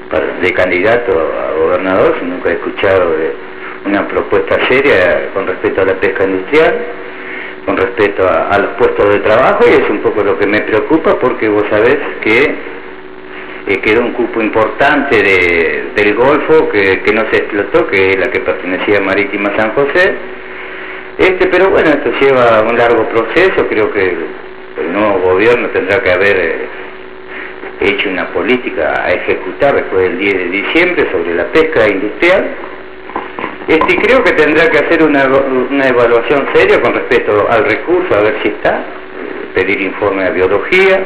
de candidato a gobernador, nunca he escuchado de una propuesta seria con respecto a la pesca industrial, con respecto a los puestos de trabajo, y es un poco lo que me preocupa, porque vos sabés que quedó un cupo importante del Golfo que no se explotó, que es la que pertenecía a Marítima San José. Pero bueno, esto lleva un largo proceso. Creo que el nuevo gobierno tendrá que haber hecho una política a ejecutar después del 10 de diciembre sobre la pesca industrial. Y creo que tendrá que hacer una evaluación seria con respecto al recurso, a ver si está, pedir informe de biología,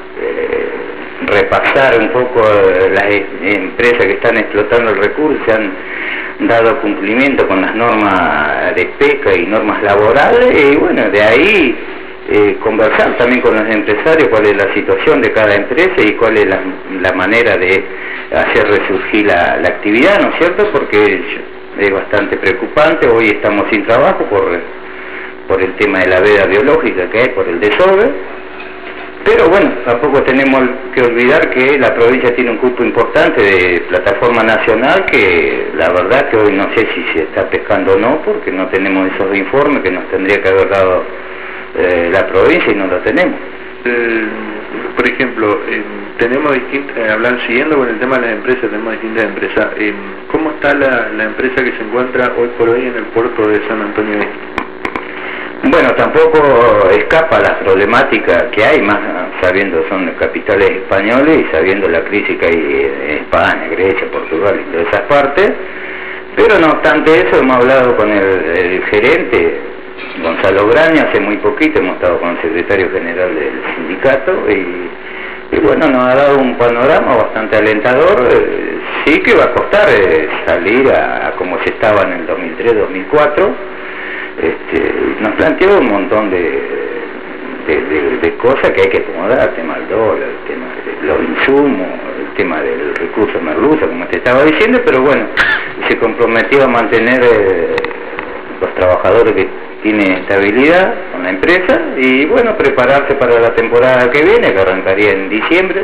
repasar un poco las empresas que están explotando el recurso, se han dado cumplimiento con las normas de pesca y normas laborales, y bueno, de ahí conversar también con los empresarios cuál es la situación de cada empresa y cuál es la manera de hacer resurgir la actividad, ¿no es cierto? Porque es bastante preocupante. Hoy estamos sin trabajo por el tema de la veda biológica que hay, por el desove. Pero bueno, tampoco tenemos que olvidar que la provincia tiene un cupo importante de plataforma nacional, que la verdad que hoy no sé si se está pescando o no, porque no tenemos esos informes que nos tendría que haber dado la provincia, y no lo tenemos. Por ejemplo, tenemos distintas, siguiendo con el tema de las empresas, tenemos distintas empresas. ¿Cómo está la empresa que se encuentra hoy por hoy en el puerto de San Antonio Este? Bueno, tampoco escapa las problemáticas que hay, más sabiendo son capitales españoles y sabiendo la crisis que hay en España, Grecia, Portugal y todas esas partes. Pero no obstante eso, hemos hablado con el gerente, Gonzalo Graña, hace muy poquito, hemos estado con el secretario general del sindicato, y bueno, nos ha dado un panorama bastante alentador. Sí que va a costar salir a como se estaba en el 2003-2004. Nos planteó un montón de cosas que hay que acomodar, el tema del dólar, el tema de los insumos, el tema del recurso merluza, como te estaba diciendo, pero bueno, se comprometió a mantener los trabajadores que tienen estabilidad con la empresa, y bueno, prepararse para la temporada que viene, que arrancaría en diciembre.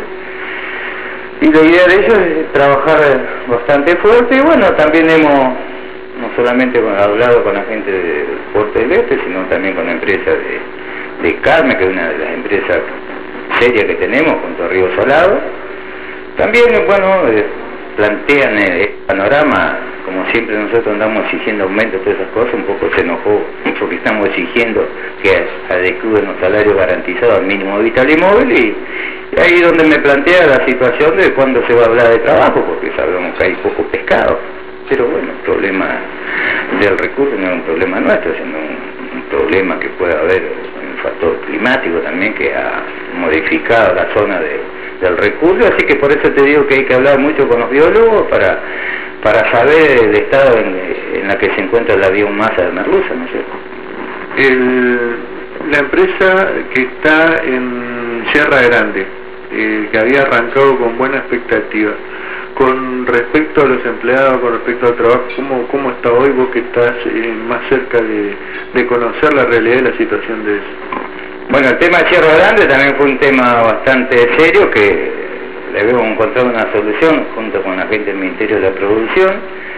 Y la idea de ellos es trabajar bastante fuerte, y bueno, también hemos no solamente hablado con la gente del Puerto del Este, sino también con la empresa de Carmen, que es una de las empresas serias que tenemos, junto a Río Salado. También, bueno, plantean el panorama, como siempre nosotros andamos exigiendo aumento, todas esas cosas. Un poco se enojó porque estamos exigiendo que adecúen los salarios garantizados al mínimo vital y móvil, y ahí es donde me plantea la situación de cuándo se va a hablar de trabajo, porque sabemos que hay poco pescado. Pero bueno, el problema del recurso no es un problema nuestro, sino un problema que puede haber, un factor climático también que ha modificado la zona del recurso. Así que por eso te digo que hay que hablar mucho con los biólogos para saber el estado en la que se encuentra la biomasa de merluza, ¿no es cierto? La empresa que está en Sierra Grande, que había arrancado con buena expectativa, con respecto a los empleados, con respecto al trabajo, ¿cómo está hoy, vos que estás más cerca de conocer la realidad de la situación de eso? Bueno, el tema de Sierra Grande también fue un tema bastante serio, que le habíamos encontrado una solución junto con la gente del Ministerio de la Producción,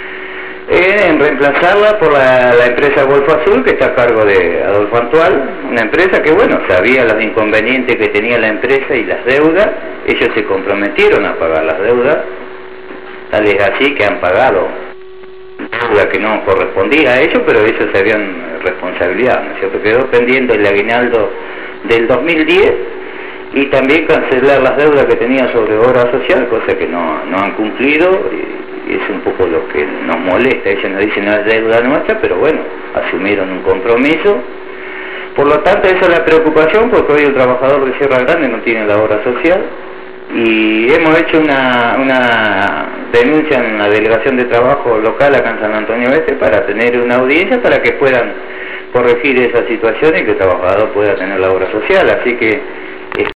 en reemplazarla por la empresa Golfo Azul, que está a cargo de Adolfo Antual, una empresa que, bueno, sabía los inconvenientes que tenía la empresa y las deudas. Ellos se comprometieron a pagar las deudas, tal es así que han pagado deuda que no correspondía a ellos, pero ellos se habían responsabilidad, ¿no es cierto? Quedó pendiente el aguinaldo del 2010 y también cancelar las deudas que tenía sobre obra social, cosa que no han cumplido, y es un poco lo que nos molesta. Ellos nos dicen no es deuda nuestra, pero bueno, asumieron un compromiso. Por lo tanto, esa es la preocupación, porque hoy el trabajador de Sierra Grande no tiene la obra social, y hemos hecho una denuncia en la Delegación de Trabajo local acá en San Antonio Este para tener una audiencia para que puedan corregir esa situación y que el trabajador pueda tener la obra social. Así que